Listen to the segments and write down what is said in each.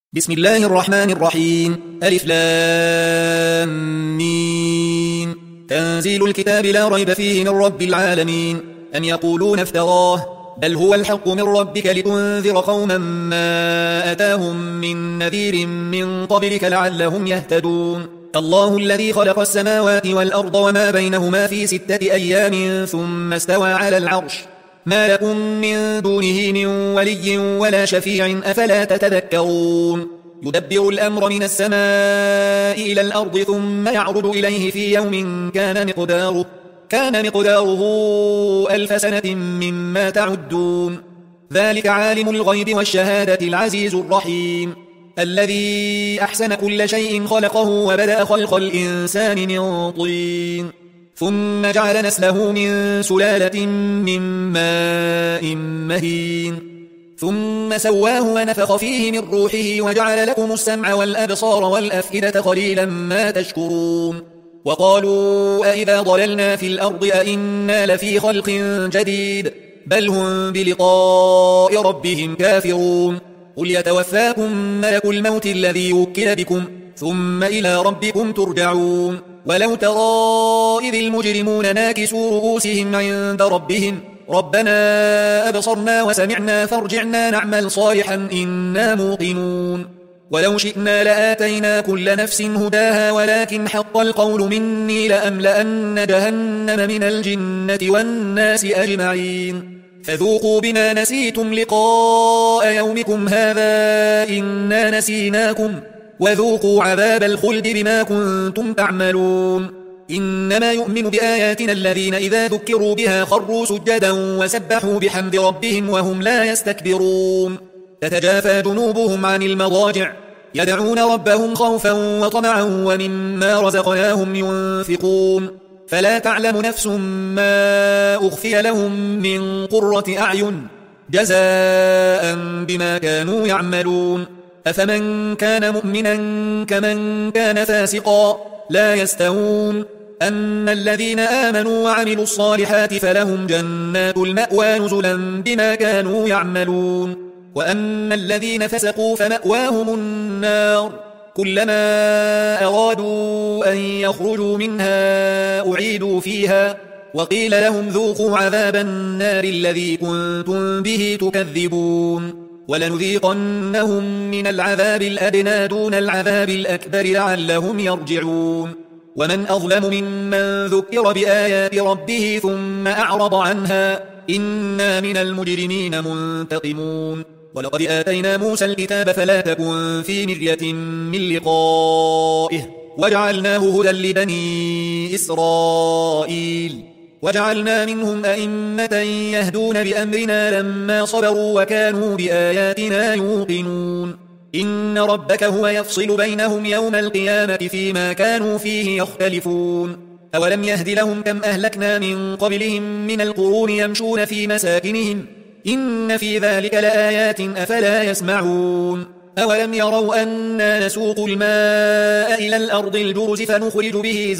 بسم الله الرحمن الرحيم ألف لام ميم تنزيل الكتاب لا ريب فيه من رب العالمين أم يقولون افتراه بل هو الحق من ربك لتنذر قوما ما أتاهم من نذير من قبلك لعلهم يهتدون الله الذي خلق السماوات والأرض وما بينهما في 6 أيام ثم استوى على العرش ما لكم من دونه من ولي ولا شفيع أفلا تتذكرون يدبر الأمر من السماء إلى الأرض ثم يعرض إليه في يوم كان مقداره 1000 سنة مما تعدون ذلك عالم الغيب والشهادة العزيز الرحيم الذي أحسن كل شيء خلقه وبدأ خلق الإنسان من طين ثم جعل نسله من سلالة من ماء مهين ثم سواه ونفخ فيه من روحه وجعل لكم السمع والأبصار والأفئدة قليلا ما تشكرون وقالوا أئذا ضللنا في الأرض أئنا لفي خلق جديد بل هم بلقاء ربهم كافرون قل يتوفاكم ملك الموت الذي وكل بكم ثم إلى ربكم ترجعون ولو ترى إذ المجرمون ناكسوا رؤوسهم عند ربهم ربنا أبصرنا وسمعنا فارجعنا نعمل صالحا إنا موقنون ولو شئنا لآتينا كل نفس هداها ولكن حق القول مني لأملأن جهنم من الجنة والناس أجمعين فذوقوا بما نسيتم لقاء يومكم هذا إنا نسيناكم وذوقوا عذاب الخلد بما كنتم تعملون إنما يؤمن بآياتنا الذين إذا ذكروا بها خروا سجدا وسبحوا بحمد ربهم وهم لا يستكبرون تتجافى جنوبهم عن المضاجع يدعون ربهم خوفا وطمعا ومما رزقناهم ينفقون فلا تعلم نفس ما أخفي لهم من قرة أعين جزاء بما كانوا يعملون أفمن كان مؤمنا كمن كان فاسقا لا يستوون أما الذين آمنوا وعملوا الصالحات فلهم جنات المأوى نزلا بما كانوا يعملون وأما الذين فسقوا فمأواهم النار كلما أرادوا أن يخرجوا منها أعيدوا فيها وقيل لهم ذوقوا عذاب النار الذي كنتم به تكذبون ولنذيقنهم من العذاب الأدنى دون العذاب الأكبر لعلهم يرجعون ومن أظلم ممن ذكر بآيات ربه ثم أعرض عنها إنا من المجرمين منتقمون ولقد آتينا موسى الكتاب فلا تكن في مرية من لقائه وجعلناه هدى لبني إسرائيل وجعلنا منهم أئمة يهدون بأمرنا لما صبروا وكانوا بآياتنا يوقنون إن ربك هو يفصل بينهم يوم القيامة فيما كانوا فيه يختلفون أولم يهد لهم كم أهلكنا من قبلهم من القرون يمشون في مساكنهم إن في ذلك لآيات أفلا يسمعون أولم يروا أنا نسوق الماء إلى الأرض الجرز فنخرج به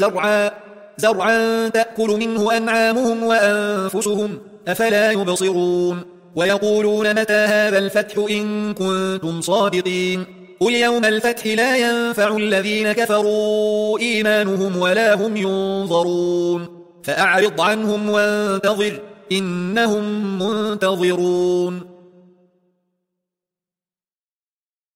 زرعا تأكل منه أنعامهم وأنفسهم أفلا يبصرون ويقولون متى هذا الفتح إن كنتم صادقين قل يوم الفتح لا ينفع الذين كفروا إيمانهم ولا هم ينظرون فأعرض عنهم وانتظر إنهم منتظرون